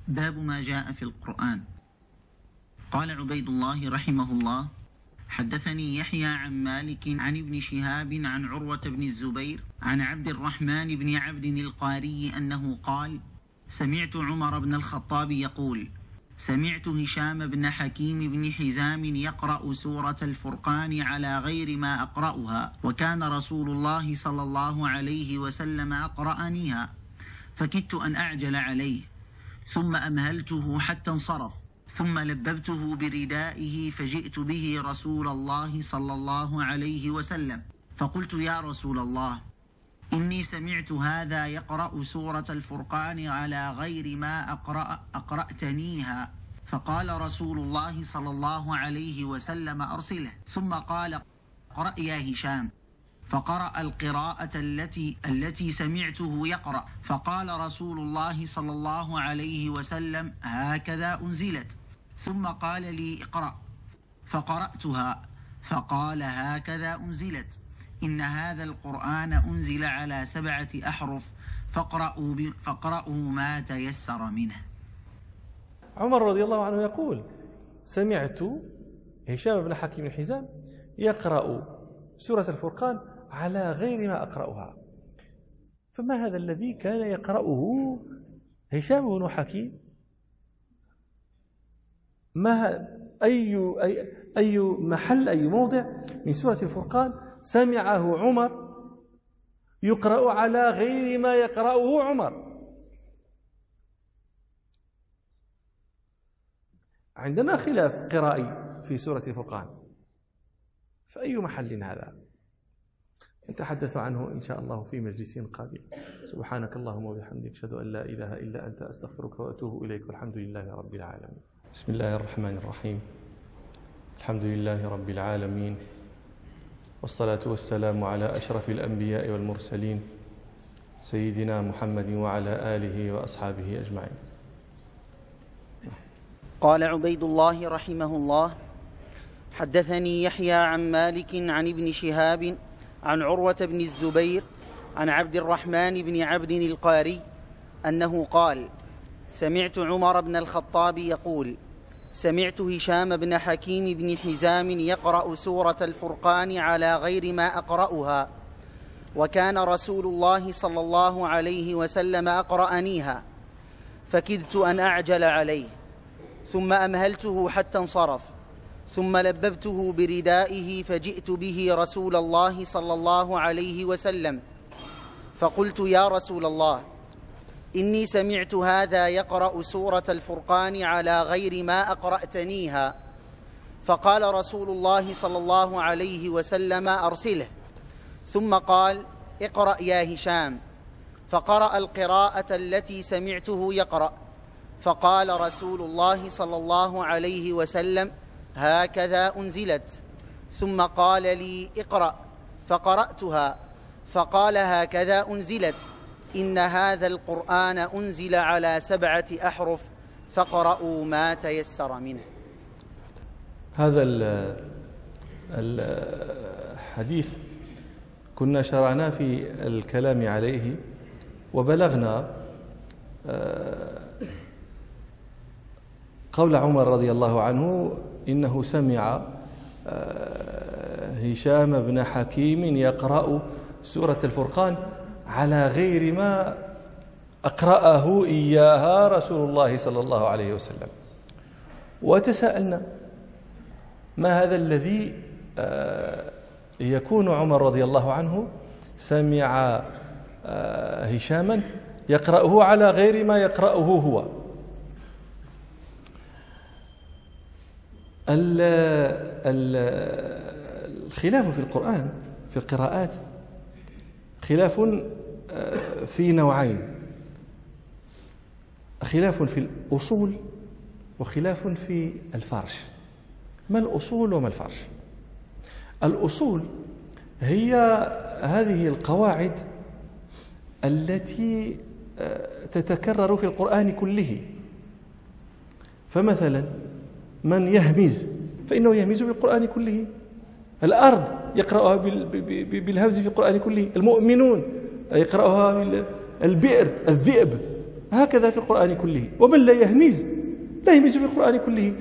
باب ما جاء في القرآن. قال عبيد الله رحمه الله: حدثني يحيى عن مالك عن ابن شهاب عن عروة بن الزبير عن عبد الرحمن بن عبد القاري أنه قال: سمعت عمر بن الخطاب يقول: سمعت هشام بن حكيم بن حزام يقرأ سورة الفرقان على غير ما أقرأها، وكان رسول الله صلى الله عليه وسلم أقرأنيها، فكدت أن أعجل عليه، ثم أمهلته حتى انصرف، ثم لببته بردائه فجئت به رسول الله صلى الله عليه وسلم، فقلت: يا رسول الله، إني سمعت هذا يقرأ سورة الفرقان على غير ما أقرأتنيها. فقال رسول الله صلى الله عليه وسلم: أرسله. ثم قال: اقرأ يا هشام. فقرأ القراءة التي سمعته يقرأ، فقال رسول الله صلى الله عليه وسلم: هكذا أنزلت. ثم قال لي: اقرأ. فقرأتها، فقال: هكذا أنزلت. إن هذا القرآن أنزل على 7 أحرف، فاقرأوا ما تيسر منه. عمر رضي الله عنه يقول: سمعت هشام بن حكيم الحزام يقرأ سورة الفرقان على غير ما أقرأها. فما هذا الذي كان يقرأه هشام بن حكيم؟ ما أي محل، أي موضع من سورة الفرقان سمعه عمر يقرأ على غير ما يقرأه عمر؟ عندنا خلاف قرائي في سورة الفرقان، فأي محل هذا؟ نتحدث عنه إن شاء الله في مجلس قادم. سبحانك اللهم وبحمدك، أشهد أن لا إله إلا أنت، أستغفرك وأتوب إليك، والحمد لله رب العالمين. بسم الله الرحمن الرحيم. الحمد لله رب العالمين، والصلاة والسلام على أشرف الأنبياء والمرسلين، سيدنا محمد وعلى آله وأصحابه أجمعين. قال عبيد الله رحمه الله: حدثني يحيى عن مالك عن ابن شهاب عن عروة بن الزبير عن عبد الرحمن بن عبد القاري أنه قال: سمعت عمر بن الخطاب يقول: سمعت هشام بن حكيم بن حزام يقرأ سورة الفرقان على غير ما أقرأها، وكان رسول الله صلى الله عليه وسلم أقرأنيها، فكدت أن أعجل عليه، ثم أمهلته حتى انصرف، ثم لببته بردائه فجئت به رسول الله صلى الله عليه وسلم، فقلت: يا رسول الله، إني سمعت هذا يقرأ سورة الفرقان على غير ما أقرأتنيها. فقال رسول الله صلى الله عليه وسلم: أرسله. ثم قال: اقرأ يا هشام. فقرأ القراءة التي سمعته يقرأ، فقال رسول الله صلى الله عليه وسلم: هكذا أنزلت. ثم قال لي: اقرأ. فقرأتها، فقال: هكذا أنزلت. إن هذا القرآن أنزل على 7 أحرف، فاقرأوا ما تيسر منه. هذا الحديث كنا شرعنا في الكلام عليه، وبلغنا قول عمر رضي الله عنه إنه سمع هشام بن حكيم يقرأ سورة الفرقان على غير ما أقرأه إياها رسول الله صلى الله عليه وسلم. وتساءلنا: ما هذا الذي يكون عمر رضي الله عنه سمع هشاما يقرأه على غير ما يقرأه هو؟ الخلاف في القرآن في القراءات خلاف في نوعين: خلاف في الأصول وخلاف في الفرش. ما الأصول وما الفرش؟ الأصول هي هذه القواعد التي تتكرر في القرآن كله. فمثلا من يهمز فإنه يهمز بالقرآن كله، الأرض يقرأها بالهمز في القرآن كله، المؤمنون يقرأها البئر، الذئب هكذا في القرآن كله. ومن لا يهمز في القرآن كله.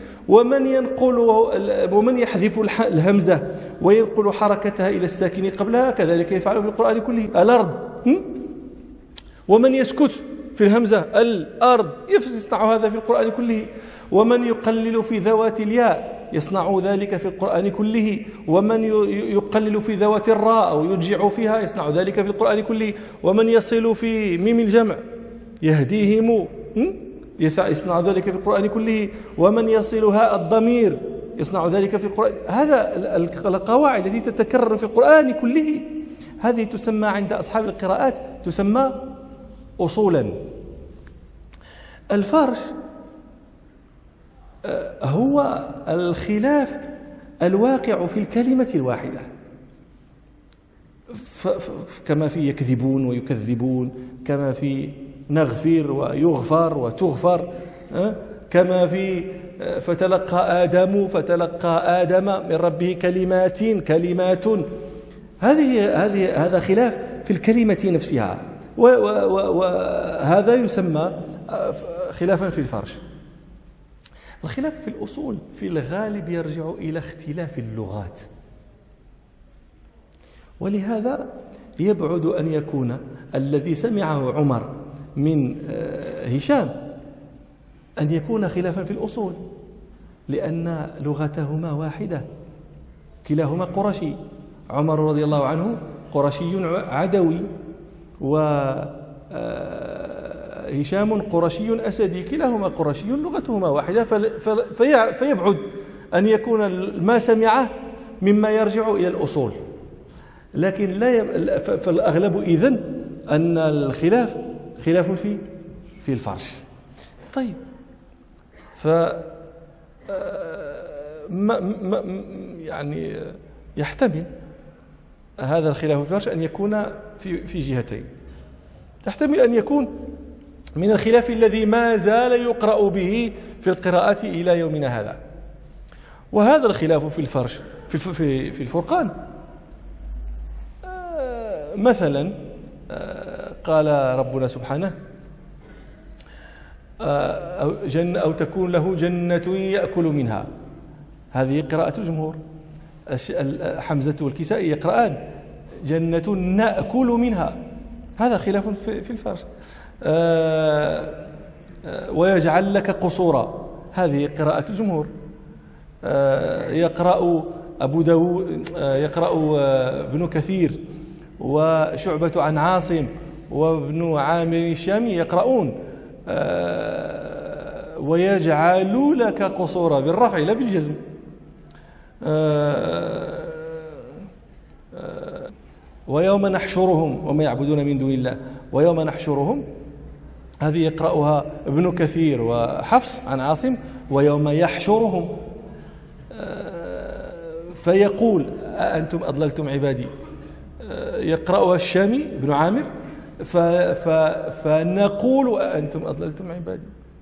ومن يحذف الهمزة وينقل حركتها إلى الساكن قبلها كذلك يفعل في القرآن كله. الأرض. ومن يسكت في الهمزة الأرض يصنع هذا في القرآن كله. ومن يقلل في ذوات الياء يصنع ذلك في القرآن كله. ومن يقلل في ذوات الراء أو يرجع فيها يصنع ذلك في القرآن كله. ومن يصل في ميم الجمع يهديهم يصنع ذلك في القرآن كله. ومن يصل هاء الضمير يصنع ذلك في القرآن. هذا القواعد التي تتكرر في القرآن كله هذه تسمى عند أصحاب القراءات تسمى أصولا. الفرش هو الخلاف الواقع في الكلمة الواحدة، كما في يكذبون ويكذبون، كما في نغفر ويغفر وتغفر، كما في فتلقى آدم من ربه كلمات. هذا خلاف في الكلمة نفسها، وهذا يسمى خلافا في الفرش. الخلاف في الأصول في الغالب يرجع إلى اختلاف اللغات، ولهذا يبعد أن يكون الذي سمعه عمر من هشام أن يكون خلافا في الأصول، لأن لغتهما واحدة، كلاهما قرشي. عمر رضي الله عنه قرشي عدوي، وهشام قرشي أسدي، كلاهما قرشي لغتهما واحدة، فيبعد أن يكون ما سمعه مما يرجع إلى الأصول. لكن فالأغلب إذن أن الخلاف خلاف في الفرش. طيب، يعني يحتمل هذا الخلاف في الفرش أن يكون في جهتين. يحتمل أن يكون من الخلاف الذي ما زال يقرأ به في القراءات إلى يومنا هذا. وهذا الخلاف في الفرش في الفرقان مثلا قال ربنا سبحانه أو تكون له جنة يأكل منها. هذه قراءة الجمهور. حمزة والكسائي يقرآن جنة نأكل منها. هذا خلاف في الفرش. ويجعل لك قصورا. هذه قراءة الجمهور. يقرأ أبو داود، يقرأ ابن كثير وشعبة عن عاصم وابن عامر الشامي يقرؤون ويجعل لك قصورا بالرفع لا بالجزم. ويوم نحشرهم وما يعبدون من دون الله ويوم نحشرهم. هذه يقرأها ابن كثير وحفص عن عاصم ويوم يحشرهم. فيقول أنتم أضللتم عبادي. يقرأها الشامي بن عامر فنقول أنتم أضللتم عبادي.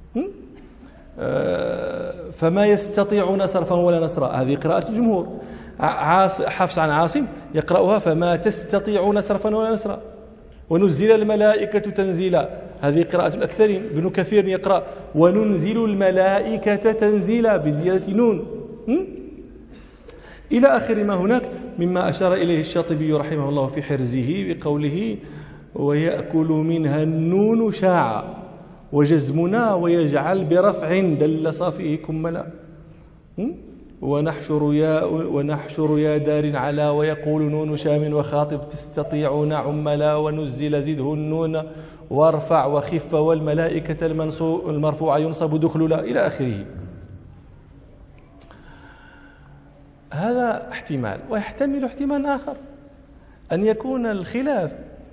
فما يستطيعون صرفا ولا نصرا. هذه قراءة الجمهور. حفص عن عاصم يقرأها فما تستطيعون صرفا ولا نصرا. ونزل الملائكة تنزيلا. هذه قراءة الأكثرين. ابن كثير يقرأ وننزل الملائكة تنزيلا بزيادة نون. إلى آخر ما هناك مما أشار إليه الشاطبي رحمه الله في حرزه بقوله ويأكل منها النون شاعا وجزمنا ويجعل برفع دل صافيه كملا. ونحشر يا دار على ويقول نون شام وخاطب تستطيعون عملا ونزل زده النون وارفع وخف والملائكة المرفوع ينصب دخللا إلى آخره. هذا احتمال. ويحتمل احتمال آخر أن يكون الخلاف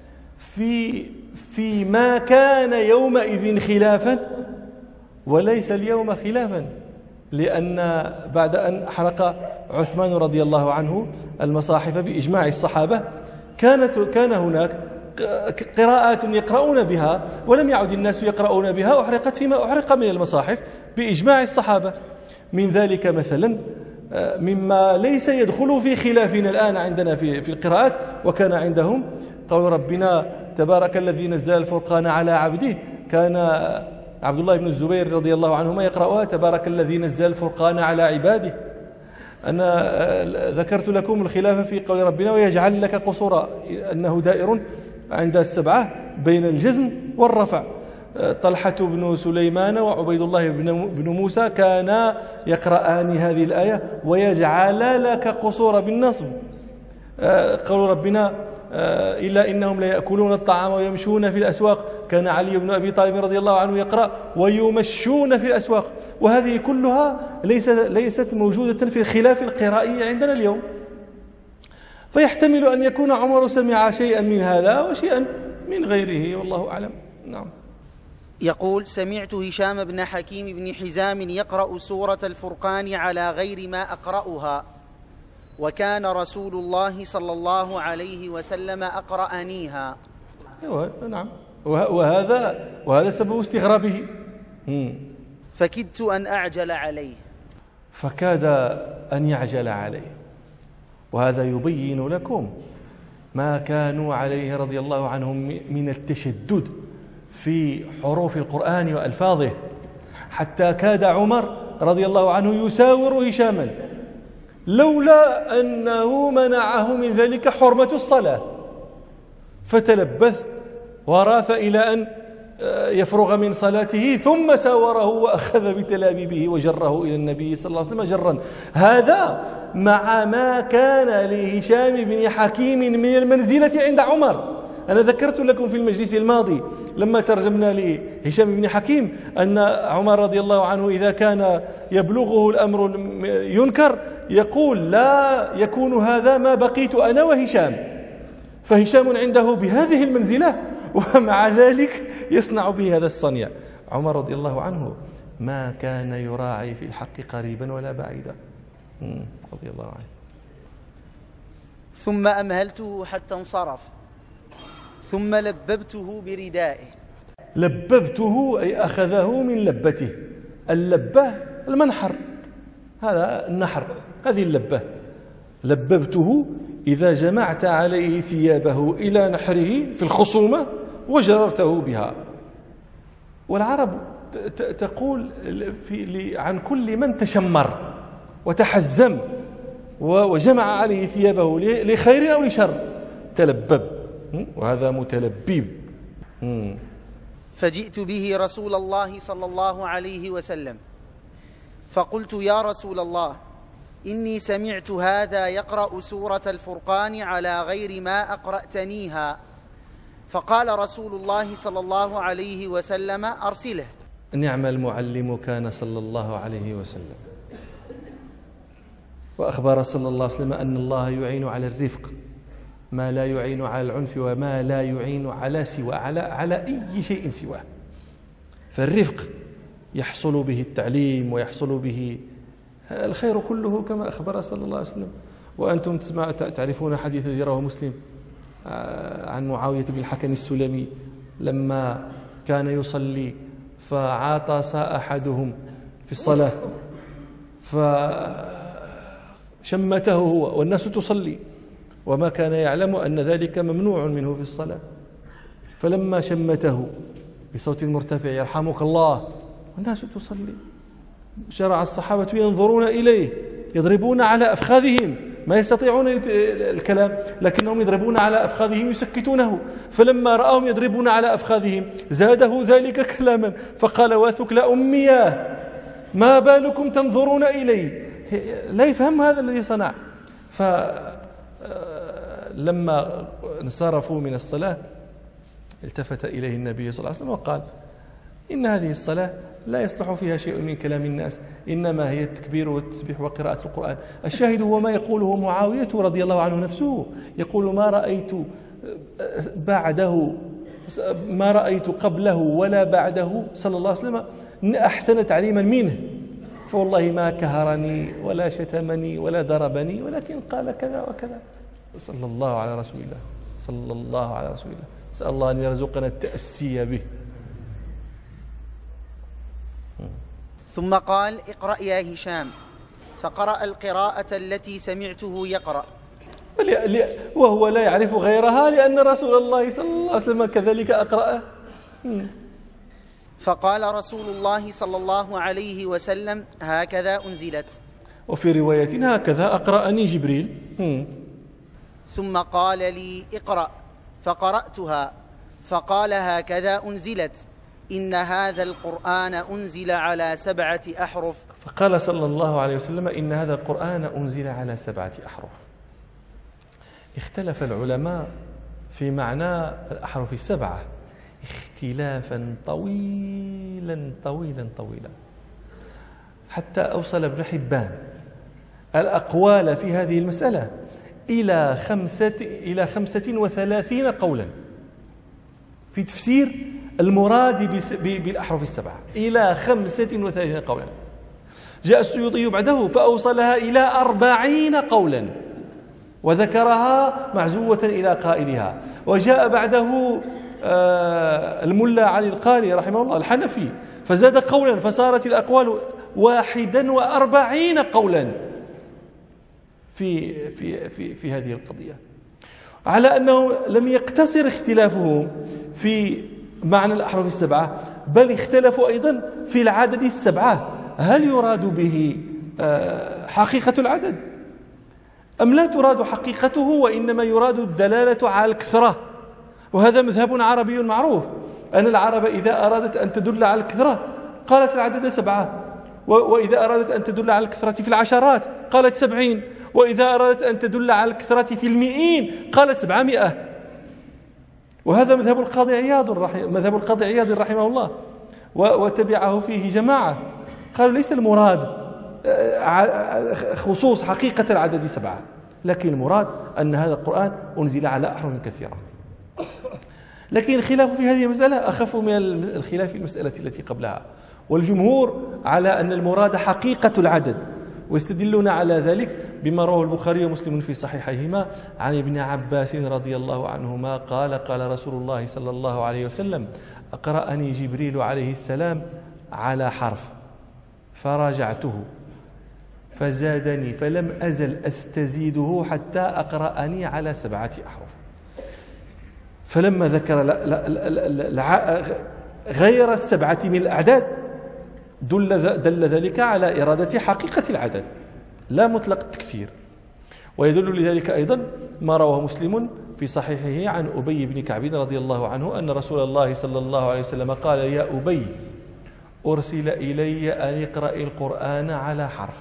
في ما كان يومئذ خلافا وليس اليوم خلافا، لأن بعد أن حرق عثمان رضي الله عنه المصاحف بإجماع الصحابة كان هناك قراءات يقرؤون بها ولم يعد الناس يقرؤون بها، أحرقت فيما أحرق من المصاحف بإجماع الصحابة. من ذلك مثلا مما ليس يدخل في خلافنا الآن عندنا في القراءات وكان عندهم قول ربنا تبارك الذي نزل الفرقان على عبده كان عبد الله بن الزبير رضي الله عنهما يقرأها: تبارك الذي نزل الفرقان على عباده. أنا ذكرت لكم الخلاف في قول ربنا: ويجعل لك قصورا، أنه دائر عند السبعة بين الجزم والرفع. طلحة بن سليمان وعبيد الله بن موسى كانا يقرآن هذه الآية: ويجعل لك قصورا بالنصب. قول ربنا: إلا إنهم ليأكلون الطعام ويمشون في الأسواق. كان علي بن أبي طالب رضي الله عنه يقرأ: ويمشون في الأسواق. وهذه كلها ليست موجودة في الخلاف القرائي عندنا اليوم. فيحتمل أن يكون عمر سمع شيئا من هذا وشيئا من غيره، والله أعلم. نعم. يقول: سمعت هشام بن حكيم بن حزام يقرأ سورة الفرقان على غير ما أقرأها، وكان رسول الله صلى الله عليه وسلم أقرأنيها. نعم. وهذا سبب استغرابه. فكدت أن أعجل عليه. فكاد أن يعجل عليه. وهذا يبين لكم ما كانوا عليه رضي الله عنهم من التشدد في حروف القرآن وألفاظه، حتى كاد عمر رضي الله عنه يساور هشاما، لولا أنه منعه من ذلك حرمة الصلاة، فتلبث وراث إلى أن يفرغ من صلاته، ثم ساوره وأخذ بتلابيبه وجره إلى النبي صلى الله عليه وسلم جرا. هذا مع ما كان لهشام بن حكيم من المنزلة عند عمر. أنا ذكرت لكم في المجلس الماضي لما ترجمنا لهشام بن حكيم أن عمر رضي الله عنه إذا كان يبلغه الأمر ينكر يقول: لا يكون هذا ما بقيت أنا وهشام. فهشام عنده بهذه المنزلة ومع ذلك يصنع به هذا الصنيع. عمر رضي الله عنه ما كان يراعي في الحق قريبا ولا بعيدا، رضي الله عنه. ثم أمهلته حتى انصرف، ثم لببته بردائه. لببته أي أخذه من لبته. اللبة المنحر، هذا النحر، هذه اللبة. لببته إذا جمعت عليه ثيابه إلى نحره في الخصومة وجررته بها. والعرب تقول عن كل من تشمر وتحزم وجمع عليه ثيابه لخير أو لشر تلبب، وهذا متلبيب. فجئت به رسول الله صلى الله عليه وسلم فقلت: يا رسول الله، إني سمعت هذا يقرأ سورة الفرقان على غير ما أقرأتنيها. فقال رسول الله صلى الله عليه وسلم: أرسله. نعم المعلم كان صلى الله عليه وسلم. وأخبر صلى الله عليه وسلم أن الله يعين على الرفق ما لا يعين على العنف، وما لا يعين على أي شيء سواه. فالرفق يحصل به التعليم ويحصل به الخير كله كما أخبر صلى الله عليه وسلم. وأنتم تعرفون حديث الذي رواه مسلم عن معاوية بن الحكم السلمي لما كان يصلي فعاطس أحدهم في الصلاة فشمته هو والناس تصلي، وما كان يعلم أن ذلك ممنوع منه في الصلاة. فلما شمته بصوت مرتفع: يرحمك الله، والناس تصلي، شرع الصحابة ينظرون إليه يضربون على أفخاذهم، ما يستطيعون الكلام لكنهم يضربون على أفخاذهم يسكتونه. فلما رأهم يضربون على أفخاذهم زاده ذلك كلاما فقال: واثك لأمياه، ما بالكم تنظرون إلي؟ لا يفهم هذا الذي صنع. فلما انصرفوا من الصلاة التفت إليه النبي صلى الله عليه وسلم وقال: إن هذه الصلاة لا يصلح فيها شيء من كلام الناس، إنما هي التكبير والتسبيح وقراءة القرآن. الشاهد هو ما يقوله معاوية رضي الله عنه نفسه، يقول: ما رأيت قبله ولا بعده صلى الله عليه وسلم أحسن تعليما منه، فوالله ما كهرني ولا شتمني ولا ضربني، ولكن قال كذا وكذا. صلى الله على رسول الله، صلى الله على رسول الله. نسأل الله أن يرزقنا التأسي به. ثم قال: اقرأ يا هشام. فقرأ القراءة التي سمعته يقرأ، وهو لا يعرف غيرها لأن رسول الله صلى الله عليه وسلم كذلك أقرأه. فقال رسول الله صلى الله عليه وسلم: هكذا أنزلت. وفي رواية: هكذا أقرأني جبريل. ثم قال لي: اقرأ. فقرأتها فقال: هكذا أنزلت، إن هذا القرآن أنزل على 7 أحرف. فقال صلى الله عليه وسلم: إن هذا القرآن أنزل على 7 أحرف. اختلف العلماء في معنى الأحرف 7 اختلافا طويلا طويلا طويلا، حتى أوصل ابن حبان الأقوال في هذه المسألة إلى 35 قولا في تفسير المراد بالأحرف 7، إلى 35 قولا. جاء السيوطي بعده فأوصلها إلى 40 قولا وذكرها معزوة إلى قائلها. وجاء بعده الملا علي القاري رحمه الله الحنفي فزاد قولا، فصارت الأقوال 41 قولا في هذه القضية، على أنه لم يقتصر اختلافهم في معنى الأحرف 7، بل اختلفوا أيضا في العدد 7، هل يراد به حقيقة العدد أم لا تراد حقيقته، وإنما يراد الدلالة على الكثرة. وهذا مذهب عربي معروف، أن العرب إذا أرادت أن تدل على الكثرة قالت العدد 7، وإذا أرادت أن تدل على الكثرة في العشرات قالت 70، وإذا أرادت أن تدل على الكثرة في المئين قالت 700. وهذا مذهب القاضي عياض رحمه الله، وتبعه فيه جماعة قالوا ليس المراد خصوص حقيقة العدد 7، لكن المراد أن هذا القرآن أنزل على أحرف كثيرة. لكن الخلاف في هذه المسألة أخف من الخلاف في المسألة التي قبلها، والجمهور على أن المراد حقيقة العدد، ويستدلون على ذلك بما رواه البخاري ومسلم في صحيحيهما عن ابن عباس رضي الله عنهما قال: قال رسول الله صلى الله عليه وسلم: أقرأني جبريل عليه السلام على حرف فراجعته فزادني فلم أزل أستزيده حتى أقرأني على 7 أحرف. فلما ذكر غير 7 من الأعداد دل ذلك على إرادة حقيقة العدد لا مطلق التكثير. ويدل لذلك أيضا ما رواه مسلم في صحيحه عن أبي بن كعب رضي الله عنه أن رسول الله صلى الله عليه وسلم قال: يا أبي أرسل إلي أن اقرأ القرآن على حرف،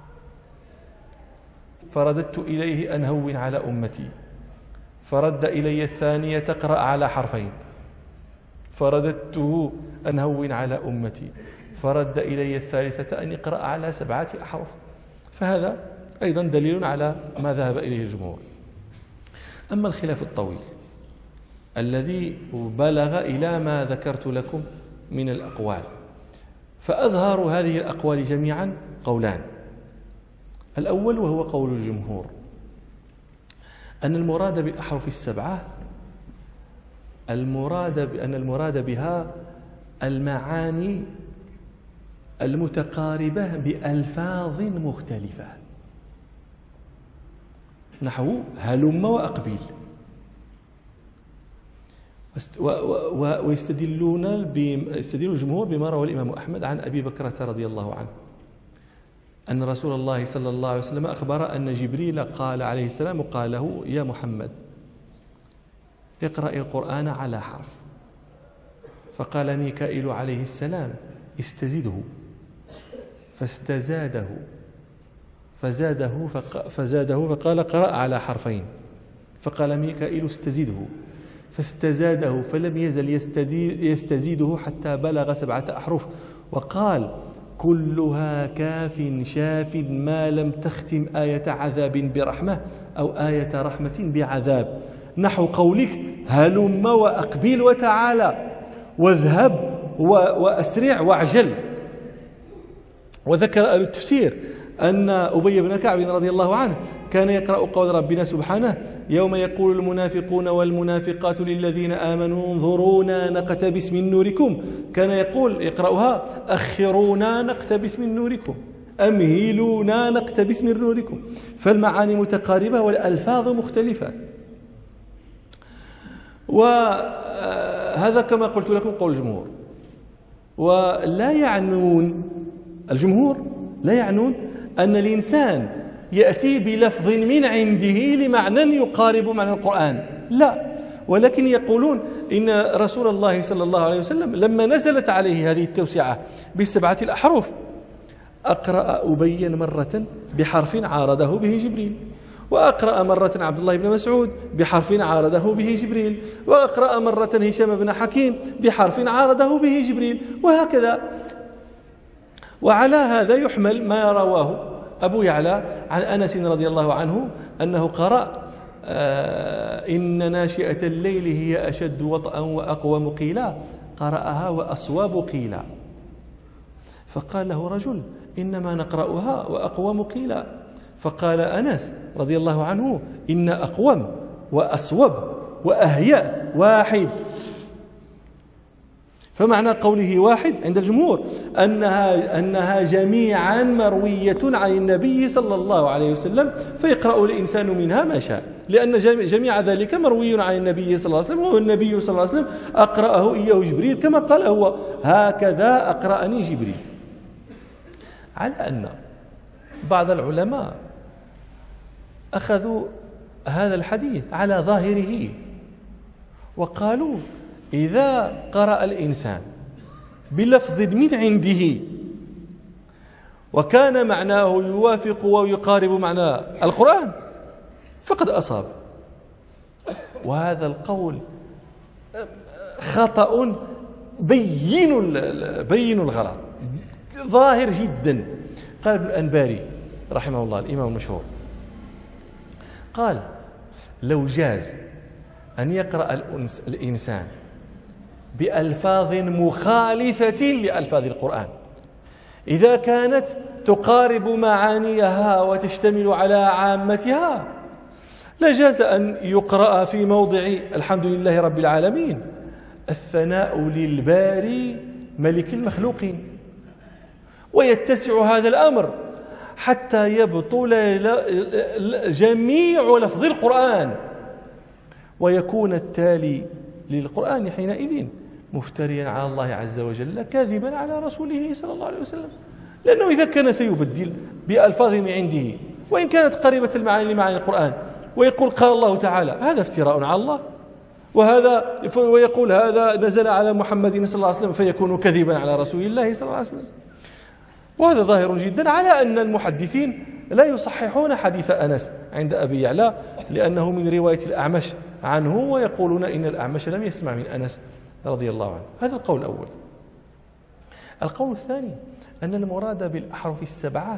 فرددت إليه أن هون على أمتي، فرد إلي الثانية تقرأ على حرفين، فرددته أن هون على أمتي، فرد إلي الثالثة أن يقرأ على 7 أحرف. فهذا أيضا دليل على ما ذهب إليه الجمهور. أما الخلاف الطويل الذي بلغ إلى ما ذكرت لكم من الأقوال، فأظهر هذه الأقوال جميعا قولان. الأول وهو قول الجمهور أن المراد بالأحرف 7 المراد بها المعاني المتقاربة بألفاظ مختلفة، نحو هلم وأقبل. ويستدل الجمهور بما روى الإمام أحمد عن أبي بكرة رضي الله عنه أن رسول الله صلى الله عليه وسلم أخبر أن جبريل قال عليه السلام قال له: يا محمد اقرأ القرآن على حرف. فقال ميكائيل عليه السلام: استزده، فزاده فقال: قرأ على حرفين. فقال ميكائيل: استزده، فاستزاده فلم يزل يستزيده حتى بلغ 7 أحرف. وقال: كلها كاف شاف ما لم تختم آية عذاب برحمة أو آية رحمة بعذاب، نحو قولك: هلم وأقبل وتعالى واذهب وأسرع واعجل. وذكر أهل التفسير أن أبي بن كعب رضي الله عنه كان يقرأ قول ربنا سبحانه: يوم يقول المنافقون والمنافقات للذين آمنوا انظرونا نقتبس من نوركم، كان يقرأها: أخرونا نقتبس من نوركم، أمهلونا نقتبس من نوركم. فالمعاني متقاربة والألفاظ مختلفة. وهذا كما قلت لكم قول الجمهور. ولا يعنون الجمهور لا يعنون أن الإنسان يأتي بلفظ من عنده لمعنى يقارب معنى القرآن، لا، ولكن يقولون إن رسول الله صلى الله عليه وسلم لما نزلت عليه هذه التوسعة بالسبعة الأحرف أقرأ أبي مرة بحرف عارضه به جبريل، وأقرأ مرة عبد الله بن مسعود بحرف عارضه به جبريل، وأقرأ مرة هشام بن حكيم بحرف عارضه به جبريل، وهكذا. وعلى هذا يحمل ما رواه أبو يعلى عن أنس رضي الله عنه أنه قرأ إن ناشئة الليل هي أشد وطئا وأقوم قيلا، قرأها وأصواب قيلا، فقال له رجل إنما نقرأها وأقوم قيلا، فقال أنس رضي الله عنه إن أقوم وأصوب وأهيأ واحد. فمعنى قوله واحد عند الجمهور أنها جميعا مروية عن النبي صلى الله عليه وسلم، فيقرأ الإنسان منها ما شاء، لأن جميع ذلك مروي عن النبي صلى الله عليه وسلم، والنبي صلى الله عليه وسلم أقرأه إياه جبريل كما قال هو هكذا أقرأني جبريل. على أن بعض العلماء أخذوا هذا الحديث على ظاهره وقالوا إذا قرأ الإنسان بلفظ من عنده وكان معناه يوافق ويقارب معنى القرآن فقد أصاب. وهذا القول خطأ بين الغلط ظاهر جدا. قال ابن الأنباري رحمه الله الإمام المشهور قال لو جاز أن يقرأ الإنسان بألفاظ مخالفة لألفاظ القرآن إذا كانت تقارب معانيها وتشتمل على عامتها، لجاز أن يقرأ في موضع الحمد لله رب العالمين الثناء للباري ملك المخلوقين، ويتسع هذا الأمر حتى يبطل جميع لفظ القرآن، ويكون التالي للقرآن حينئذ مفتريا على الله عز وجل كاذبا على رسوله صلى الله عليه وسلم، لأنه إذا كان سيبدل بألفاظ من عنده وإن كانت قريبة المعاني لمعاني القرآن ويقول قال الله تعالى، هذا افتراء على الله، ويقول هذا نزل على محمد صلى الله عليه وسلم فيكون كذبا على رسول الله صلى الله عليه وسلم. وهذا ظاهر جدا على أن المحدثين لا يصححون حديث أنس عند أبي يعلى لأنه من رواية الأعمش عنه، ويقولون إن الأعمش لم يسمع من أنس رضي الله عنه. هذا القول الأول. القول الثاني أن المراد بالأحرف السبعة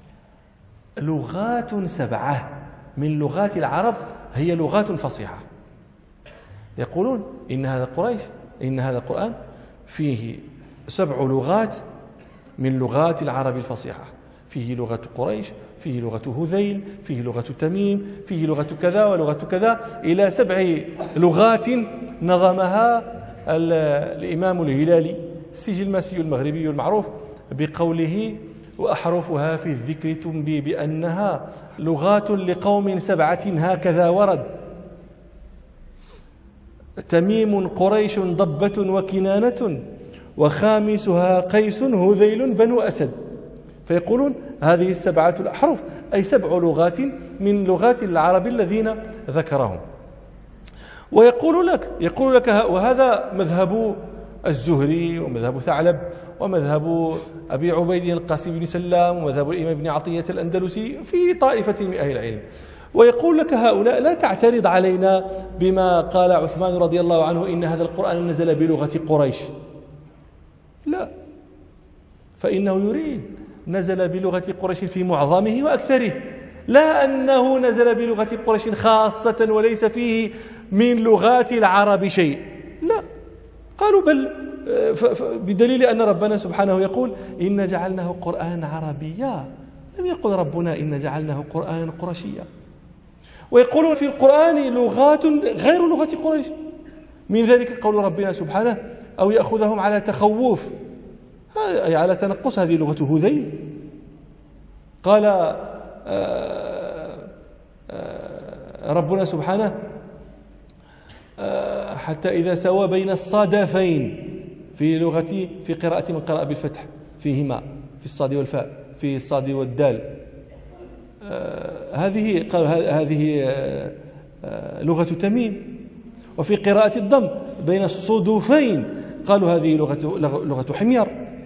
لغات سبعة من لغات العرب هي لغات فصيحة. يقولون إن هذا القرآن فيه 7 لغات من لغات العرب الفصيحة، فيه لغة قريش، فيه لغة هذيل، فيه لغة تميم، فيه لغة كذا ولغة كذا، إلى 7 لغات نظمها الإمام الهلالي السجل الماسي المغربي المعروف بقوله وأحرفها في الذكر تنبي بأنها لغات لقوم 7 هكذا ورد: تميم قريش ضبة وكنانة، وخامسها قيس هذيل بنو أسد. فيقولون هذه 7 الأحرف أي 7 لغات من لغات العرب الذين ذكرهم. ويقول لك وهذا مذهب الزهري ومذهب ثعلب ومذهب أبي عبيد القاسم بن سلام ومذهب الإمام ابن عطية الأندلسي في طائفة من أهل العلم. ويقول لك هؤلاء لا تعترض علينا بما قال عثمان رضي الله عنه إن هذا القرآن نزل بلغة قريش، لا، فإنه يريد نزل بلغة قريش في معظمه وأكثره، لا أنه نزل بلغة قريش خاصة وليس فيه من لغات العرب شيء، لا. قالوا بل بدليل أن ربنا سبحانه يقول إن جعلناه قرآن عربيا، لم يقل ربنا إن جعلناه قرآن قرشيا. ويقولون في القرآن لغات غير لغة قريش، من ذلك قول ربنا سبحانه أو يأخذهم على تخوف، أي على تنقص، هذه لغة هذيل. قال ربنا سبحانه حتى إذا سوى بين الصدفين في لغتي في قراءة من قرأ بالفتح فيهما، في الصاد والفاء، في الصاد والدال. هذه لغة تميم. وفي قراءة الضم بين الصدوفين قالوا هذه لغة حمير.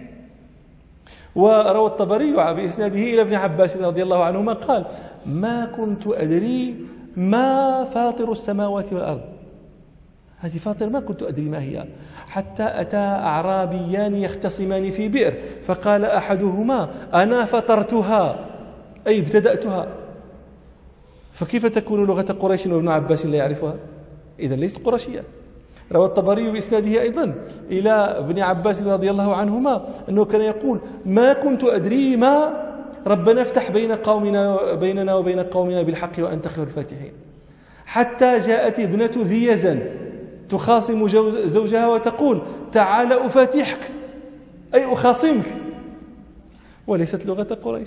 وروى الطبري بإسناده إلى ابن عباس رضي الله عنهما قال: ما كنت أدري ما فاطر السماوات والأرض، هذه فاطر ما كنت أدري ما هي، حتى أتى أعرابيان يختصمان في بئر، فقال أحدهما: أنا فطرتها، أي ابتدأتها. فكيف تكون لغة قريش وابن عباس لا يعرفها؟ إذن ليست قرشية. روى الطبري بإسناده أيضا إلى ابن عباس رضي الله عنهما أنه كان يقول: ما كنت أدري ما ربنا افتح بيننا وبين قومنا بالحق وأنت خير الفاتحين، حتى جاءت ابنة ذي يزن تخاصم زوجها وتقول: تعال أفاتحك، أي أخاصمك، وليست لغة قريش.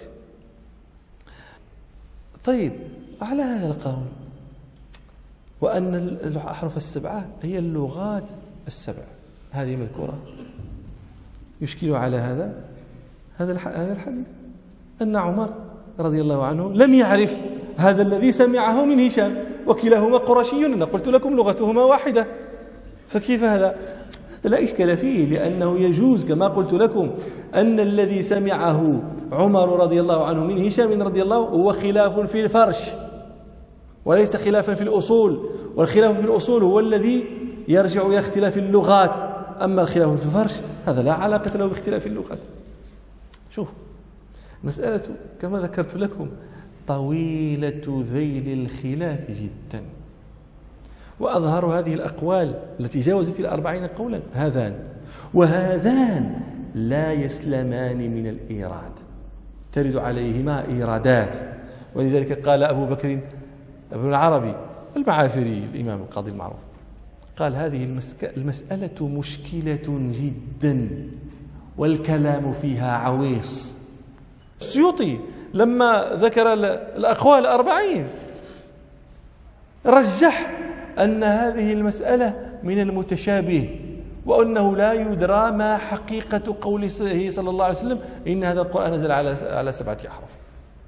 طيب، على هذا القول وأن الأحرف السبعة هي اللغات السبع هذه مذكورة، يشكل على هذا الحديث أن عمر رضي الله عنه لم يعرف هذا الذي سمعه من هشام، وكلاهما قرشي، أنا قلت لكم لغتهما واحدة، فكيف هذا لا إشكال فيه، لأنه يجوز كما قلت لكم أن الذي سمعه عمر رضي الله عنه من هشام رضي الله هو خلاف في الفرش وليس خلافا في الأصول، والخلاف في الأصول هو الذي يرجع إلى اختلاف اللغات، أما الخلاف في الفرش هذا لا علاقة له باختلاف اللغات. شوف، مسألة كما ذكرت لكم طويلة ذيل الخلاف جدا، وأظهر هذه الأقوال التي جاوزت 40 قولا هذان، وهذان لا يسلمان من الإيراد، ترد عليهما إيرادات. ولذلك قال أبو بكر ابن العربي المعافري الإمام القاضي المعروف قال: هذه المسألة مشكلة جدا والكلام فيها عويص. السيوطي لما ذكر الأقوال 40 رجح أن هذه المسألة من المتشابه، وأنه لا يدرى ما حقيقة قوله صلى الله عليه وسلم: إن هذا القرآن نزل على 7 أحرف.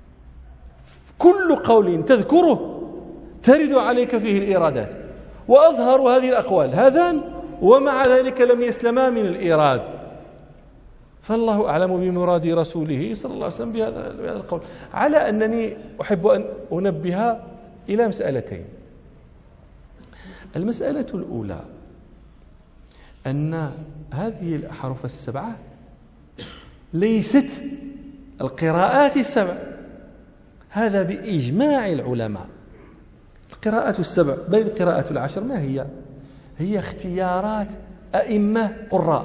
كل قول تذكره ترد عليك فيه الإيرادات، وأظهر هذه الأقوال هذان، ومع ذلك لم يسلما من الإيراد. فالله أعلم بمراد رسوله صلى الله عليه وسلم بهذا القول. على أنني أحب أن أنبه إلى مسألتين. المسألة الأولى أن هذه الأحرف السبعة ليست القراءات السبع، هذا بإجماع العلماء. القراءات السبع بل القراءات العشر ما هي؟ هي اختيارات أئمة قراء.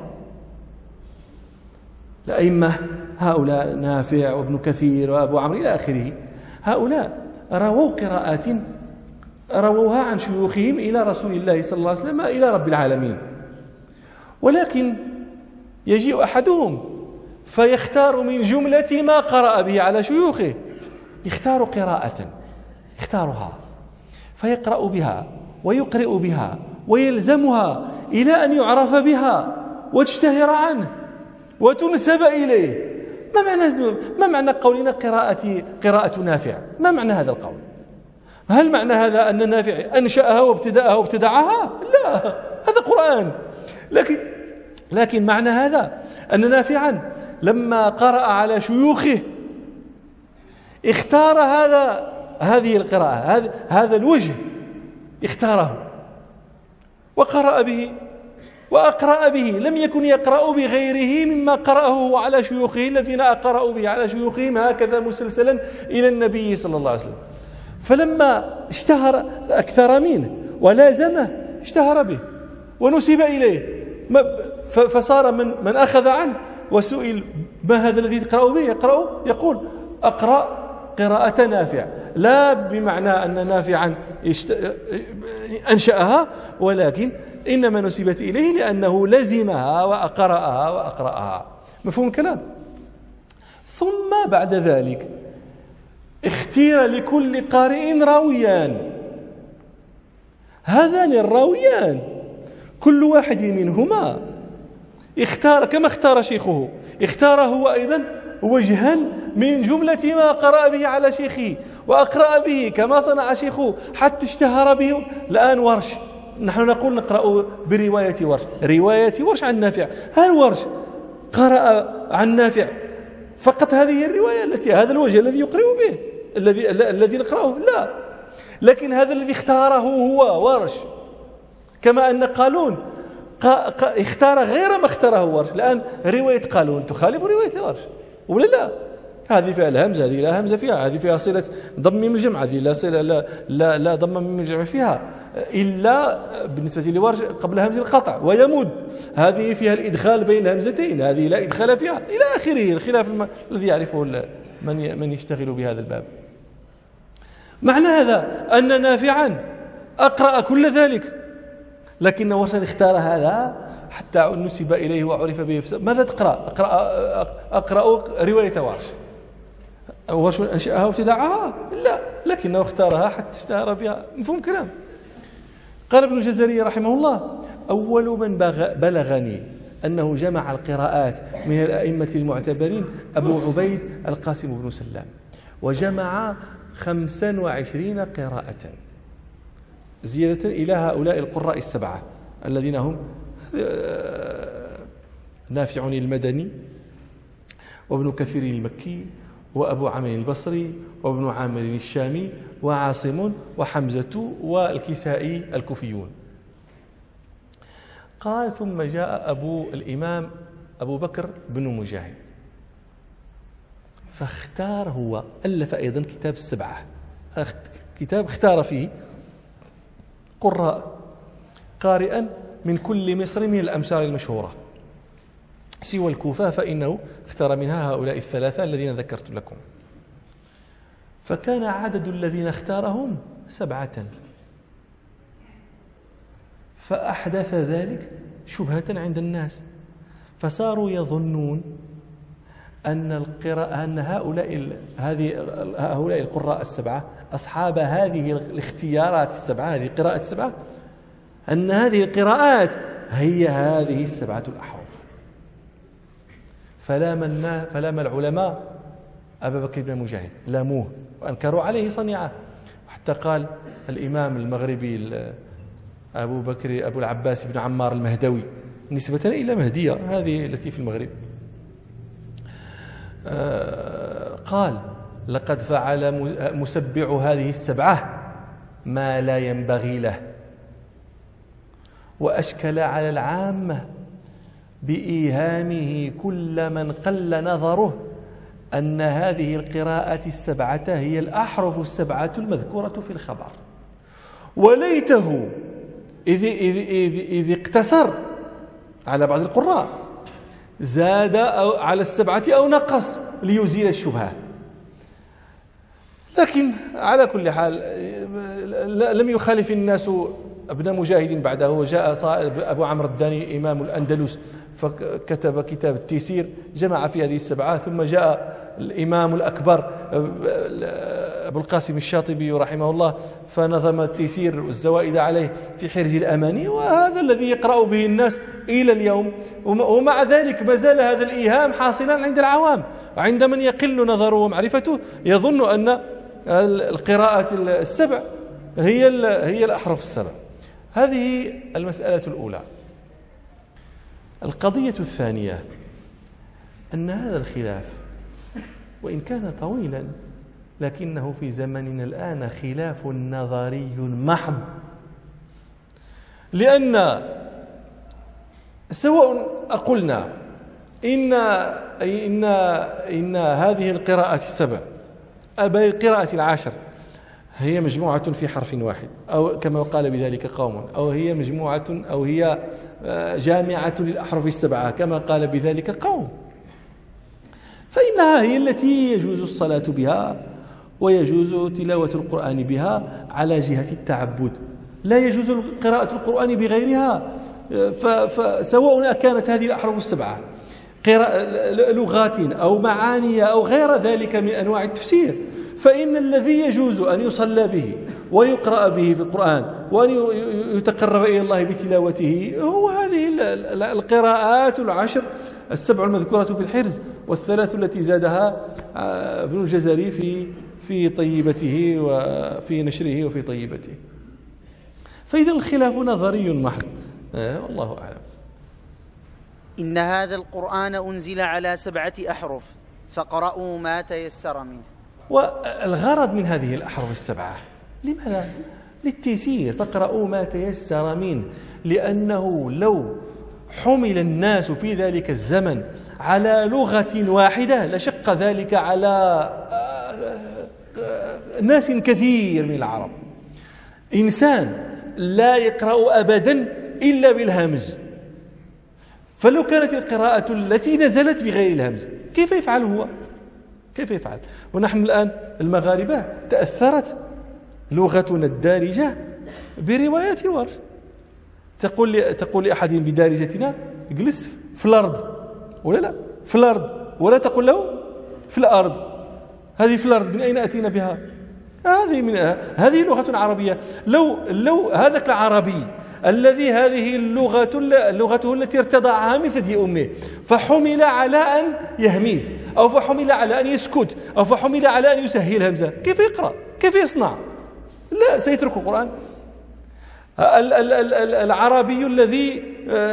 الأئمة هؤلاء نافع وابن كثير وأبو عمرو إلى آخره، هؤلاء رووا قراءات رووها عن شيوخهم إلى رسول الله صلى الله عليه وسلم إلى رب العالمين، ولكن يجيء أحدهم فيختار من جملة ما قرأ به على شيوخه، يختار قراءة يختارها فيقرأ بها ويقرئ بها ويلزمها إلى أن يعرف بها وتشتهر عنه وتنسب إليه. ما معنى قولنا قراءة نافع؟ ما معنى هذا القول؟ هل معنى هذا أن نافع أنشأها وابتدأها وابتدعها؟ لا، هذا قرآن. لكن معنى هذا أن نافعا لما قرأ على شيوخه اختار هذه القراءة، هذا الوجه اختاره وقرأ به وأقرأ به، لم يكن يقرأ بغيره مما قرأه على شيوخه الذين قرأوا به على شيوخهم هكذا مسلسلا إلى النبي صلى الله عليه وسلم. فلما اشتهر أكثر منه ولازمه اشتهر به ونسب إليه، فصار من أخذ عنه وسئل ما هذا الذي تقرأ به يقول أقرأ قراءة نافع، لا بمعنى أن نافعا أنشأها، ولكن إنما نسبت إليه لأنه لزمها وأقرأها. مفهوم الكلام؟ ثم بعد ذلك اختير لكل قارئ راويان، هذان الراويان كل واحد منهما اختار كما اختار شيخه، اختار هو أيضا وجها من جملة ما قرأ به على شيخه وأقرأ به كما صنع شيخه حتى اشتهر به. الآن ورش، نحن نقول نقرأ برواية ورش، رواية ورش عن نافع. هل ورش قرأ عن نافع فقط هذه الرواية هذا الوجه الذي يقرأ به الذي نقرأه؟ لا، لكن هذا الذي اختاره هو ورش، كما أن قالون اختار غير ما اختاره ورش. الآن رواية قالون تخالف رواية ورش ولا لا؟ هذه فيها الهمزة، هذه لا همزة فيها، هذه فيها صلة ضم من الجمع، هذه لا صلة لا ضم من الجمع فيها إلا بالنسبة لورش قبل همز القطع ويمد، هذه فيها الإدخال بين الهمزتين، هذه لا إدخال فيها إلى آخره، الخلاف الذي يعرفه من يشتغل بهذا الباب. معنى هذا أن نافعا أقرأ كل ذلك، لكن ورشا اختار هذا حتى نسب إليه وعرف به. ماذا تقرأ؟ أقرأ رواية ورش أنشأها وابتدعها؟ لا، لكنه اختارها حتى اشتهر بها. مفهوم كلام؟ قال ابن الجزري رحمه الله: أول من بلغني أنه جمع القراءات من الأئمة المعتبرين أبو عبيد القاسم بن سلام، وجمع 25 قراءة زيادة إلى هؤلاء القراء السبعة الذين هم نافع المدني وابن كثير المكي وأبو عامر البصري وابن عامر الشامي وعاصم وحمزة والكسائي الكوفيون. قال: ثم جاء الإمام أبو بكر بن مجاهد فاختار، هو ألف أيضا كتاب السبعة، كتاب اختار فيه قراء قارئا من كل مصر من الأمصار المشهورة سوى الكوفة، فإنه اختار منها هؤلاء الثلاثة الذين ذكرت لكم. فكان عدد الذين اختارهم 7، فأحدث ذلك شبهة عند الناس، فصاروا يظنون أن هؤلاء القراء السبعة أصحاب هذه الاختيارات السبعة، هذه القراءات السبعة، أن هذه القراءات هي هذه السبعة الأحرف. فلام العلماء أبا بكر بن مجاهد، لاموه وأنكروا عليه صنيعه، حتى قال الإمام المغربي أبو العباس بن عمار المهدوي نسبة إلى مهدية هذه التي في المغرب، قال: لقد فعل مسبع هذه السبعة ما لا ينبغي له، وأشكل على العامة بإيهامه كل من قل نظره أن هذه القراءة السبعة هي الأحرف السبعة المذكورة في الخبر، وليته إذ اقتصر على بعض القراء زاد على السبعة أو نقص ليزيل الشبهة. لكن على كل حال لم يخالف الناس ابن مجاهد بعده، وجاء أبو عمرو الداني إمام الأندلس فكتب كتاب التيسير جمع في هذه السبعة، ثم جاء الإمام الأكبر أبو القاسم الشاطبي رحمه الله فنظم التيسير والزوائد عليه في حرز الأماني، وهذا الذي يقرأ به الناس إلى اليوم. ومع ذلك ما زال هذا الإيهام حاصلا عند العوام، وعند من يقل نظره ومعرفته يظن أن القراءة السبع هي الأحرف السبع. هذه المسألة الأولى. القضية الثانية أن هذا الخلاف وإن كان طويلا لكنه في زمننا الآن خلاف نظري محض، لأن سواء قلنا إن هذه القراءة السبع القراءة العشر هي مجموعة في حرف واحد، أو كما قال بذلك قوم، أو هي مجموعة أو هي جامعة للأحرف السبعة كما قال بذلك قوم، فإنها هي التي يجوز الصلاة بها ويجوز تلاوة القرآن بها على جهة التعبد، لا يجوز قراءة القرآن بغيرها. فسواء كانت هذه الأحرف السبعة لغات أو معاني أو غير ذلك من أنواع التفسير، فإن الذي يجوز أن يصلى به ويقرأ به في القرآن وأن يتقرب إلى الله بتلاوته هو هذه القراءات العشر، السبع المذكورة في الحرز والثلاث التي زادها ابن الجزري في طيبته وفي نشره وفي طيبته. فإذا الخلاف نظري محض، والله أعلم. إن هذا القرآن أنزل على 7 أحرف فاقرأوا ما تيسر منه. والغرض من هذه الأحرف ال7 لماذا؟ للتيسير، فاقرأوا ما تيسر منه، لأنه لو حمل الناس في ذلك الزمن على لغة واحدة لشق ذلك على ناس كثير من العرب. إنسان لا يقرأ أبدا إلا بالهمز، فلو كانت القراءة التي نزلت بغير الهمز كيف يفعل هو؟ كيف يفعل؟ ونحن الآن المغاربة تأثرت لغتنا الدارجة بروايات الورش. تقول لأحد بدارجتنا اجلس في الأرض، ولا لا في الأرض، ولا تقول له في الأرض. هذه في الأرض من أين أتينا بها؟ هذه لغة عربية. لو هذاك العربي الذي هذه لغته التي ارتضعها من ثدي أمه فحمل على أن يهميز أو فحمل على أن يسكت أو فحمل على أن يسهل همزة، كيف يقرأ؟ كيف يصنع؟ لا، سيترك القرآن. العربي الذي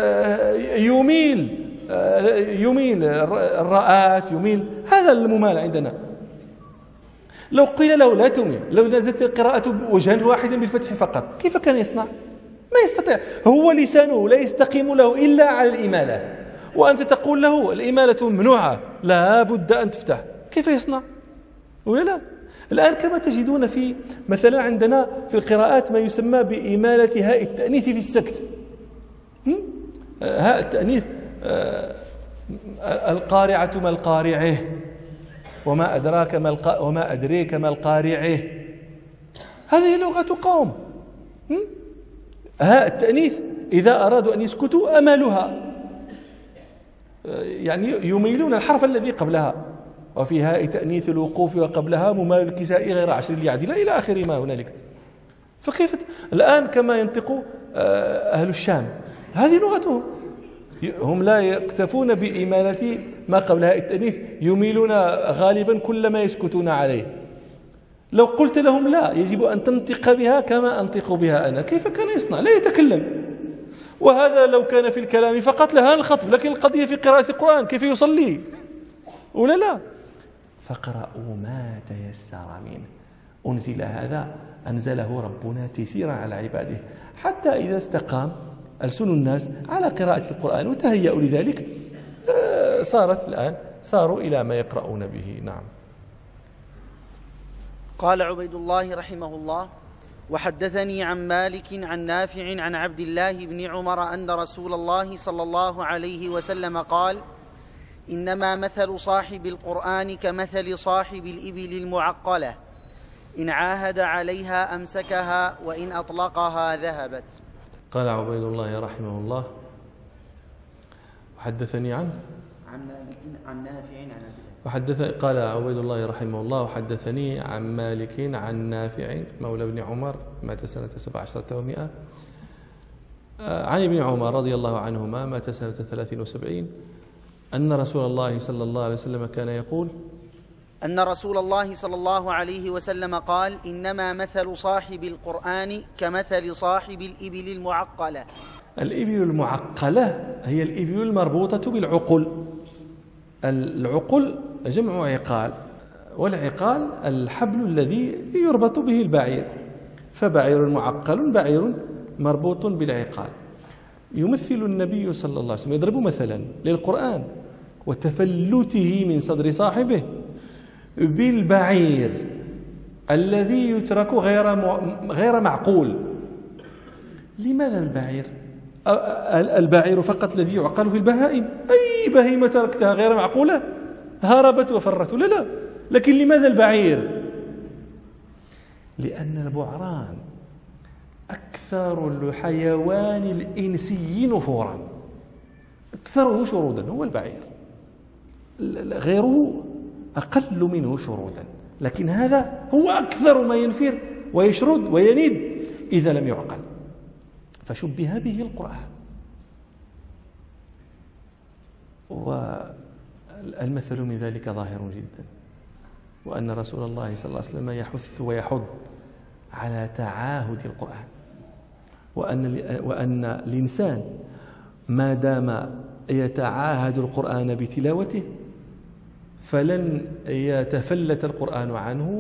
يميل الراءات، يميل، هذا الممال عندنا. لو قيل له لا تميل، لو نزلت القراءة وجها واحدا بالفتح فقط، كيف كان يصنع؟ ما يستطيع، هو لسانه لا يستقيم له إلا على الإمالة، وأنت تقول له الإمالة ممنوعة لا بد أن تفتح، كيف يصنع؟ ولا لا؟ الآن كما تجدون في مثلا عندنا في القراءات ما يسمى بإمالة هاء التأنيث في السكت. هاء التأنيث، القارعة ما القارعه، وما أدراك وما أدريك ما القارعه، هذه لغة قوم. هاء التأنيث إذا أرادوا أن يسكتوا أمالها، يعني يميلون الحرف الذي قبلها. وفي هاء تأنيث الوقوف وقبلها ممال الكساء غير 10 ليعدل إلى آخر ما هنالك. فكيف الآن كما ينطق أهل الشام، هذه لغتهم، هم لا يكتفون بإمالة ما قبل هاء التأنيث، يميلون غالبا كل ما يسكتون عليه. لو قلت لهم لا، يجب أن تنطق بها كما أنطق بها أنا، كيف كان يصنع؟ لا يتكلم. وهذا لو كان في الكلام فقط لها الخطب، لكن القضية في قراءة القرآن، كيف يصلي؟ ولا لا؟ فاقرأوا ما تيسر منه. أنزل هذا، أنزله ربنا تيسيرا على عباده، حتى إذا استقام ألسن الناس على قراءة القرآن وتهيأوا لذلك صاروا إلى ما يقرؤون به. نعم. قال عبيد الله رحمه الله: وحدثني عن مالك عن نافع عن عبد الله بن عمر أن رسول الله صلى الله عليه وسلم قال: إنما مثل صاحب القرآن كمثل صاحب الإبل المعقلة، إن عاهد عليها أمسكها وإن أطلقها ذهبت. قال عبيد الله رحمه الله: وحدثني عن مالك عن نافع عن قال عبيد الله رحمه الله: وحدثني عن مالك عن نافع مولى ابن عمر مات سنة 17 و100، عن ابن عمر رضي الله عنهما مات سنة 73، أن رسول الله صلى الله عليه وسلم كان يقول: أن رسول الله صلى الله عليه وسلم قال: إنما مثل صاحب القرآن كمثل صاحب الإبل المعقلة. الإبل المعقلة هي الإبل المربوطة بالعقل. العقل جمع عقال، والعقال الحبل الذي يربط به البعير، فبعير معقل بعير مربوط بالعقال. يمثل النبي صلى الله عليه وسلم، يضرب مثلا للقرآن وتفلته من صدر صاحبه بالبعير الذي يترك غير معقول. لماذا البعير؟ البعير فقط الذي يعقل في البهائم، أي بهيمة تركتها غير معقولة هربت وفرت، لا، لكن لماذا البعير؟ لأن البعران أكثر الحيوان الإنسي نفورا، أكثره شرودا هو البعير. غيره أقل منه شرودا، لكن هذا هو أكثر ما ينفر ويشرد وينيد إذا لم يعقل، فشبه به القرآن. والمثل من ذلك ظاهر جدا، وأن رسول الله صلى الله عليه وسلم يحث ويحض على تعاهد القرآن، وأن الإنسان ما دام يتعاهد القرآن بتلاوته فلن يتفلت القرآن عنه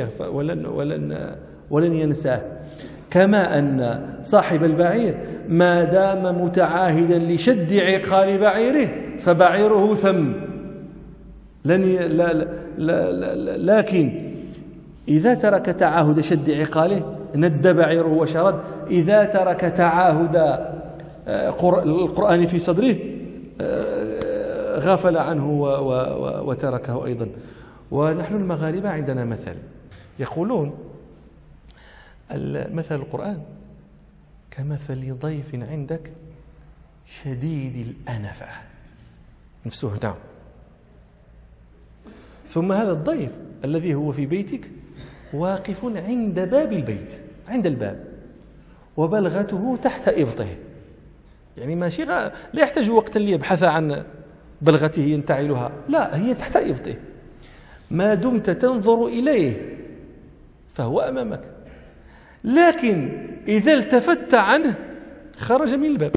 ولن ينساه، كما أن صاحب البعير ما دام متعاهدا لشد عقال بعيره فبعيره ثم لكن إذا ترك تعاهد شد عقاله ند بعيره وشرد. إذا ترك تعاهد القرآن في صدره غفل عنه وتركه أيضا. ونحن المغاربة عندنا مثل يقولون مثل القرآن كمثل ضيف عندك شديد الأنفة نفسه، نعم، ثم هذا الضيف الذي هو في بيتك واقف عند باب البيت، عند الباب، وبلغته تحت إبطه، يعني ماشي لا يحتاج وقتا ليبحث عن بلغته ينتعلها، لا، هي تحت إبطه، ما دمت تنظر إليه فهو أمامك، لكن إذا التفت عنه خرج من الباب.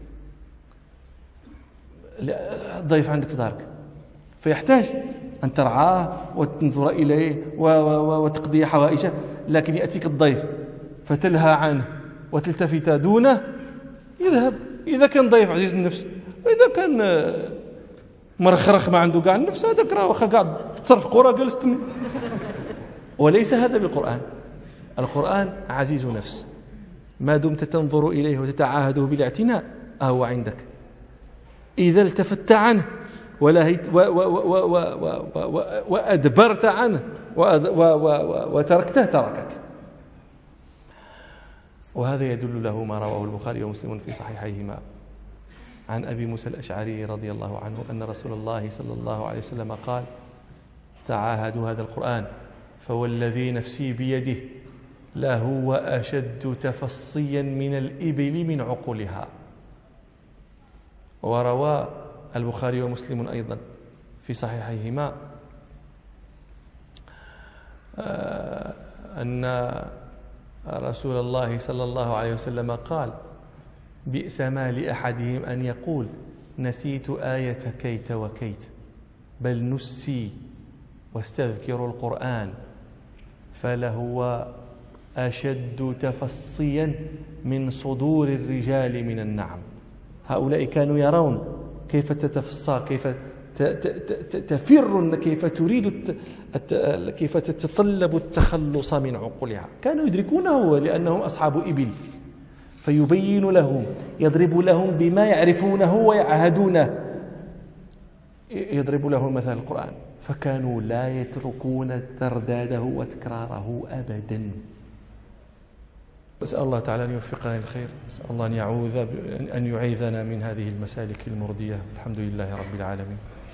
الضيف عندك في دارك فيحتاج أن ترعاه وتنظر إليه وتقضي حوائجه، لكن يأتيك الضيف فتلهى عنه وتلتفت دونه يذهب. إذا كان ضيف عزيز النفس، وإذا كان مرخرخ ما عنده قاع النفس، هذاك راه واخا قاعد تصرف قرى جالس. وليس هذا بالقرآن. القرآن عزيز نفس، ما دمت تنظر إليه وتتعاهده بالاعتناء هو عندك. إذا التفت عنه وأدبرت عنه وتركته تركك. وهذا يدل له ما رواه البخاري ومسلم في صحيحيهما عن أبي موسى الأشعري رضي الله عنه أن رسول الله صلى الله عليه وسلم قال: تعاهدوا هذا القرآن فوالذي نفسي بيده لهو أشد تفصيا من الإبل من عقولها. وروى البخاري ومسلم أيضا في صحيحيهما أن رسول الله صلى الله عليه وسلم قال: بئس ما لأحدهم أن يقول نسيت آية كيت وكيت، بل نسي واستذكروا القرآن فلهو أشد تفصيا من صدور الرجال من النعم. هؤلاء كانوا يرون كيف تتفصى، كيف تفر، كيف تريد، كيف تتطلب التخلص من عقولها. كانوا يدركونه لأنهم أصحاب إبل، فيبين لهم، يضرب لهم بما يعرفونه ويعهدونه، يضرب لهم مثل القرآن، فكانوا لا يتركون ترداده وتكراره أبدا. أسأل الله تعالى أن يوفقنا للخير، أسأل الله أن يعيذنا من هذه المسالك المردية. الحمد لله رب العالمين.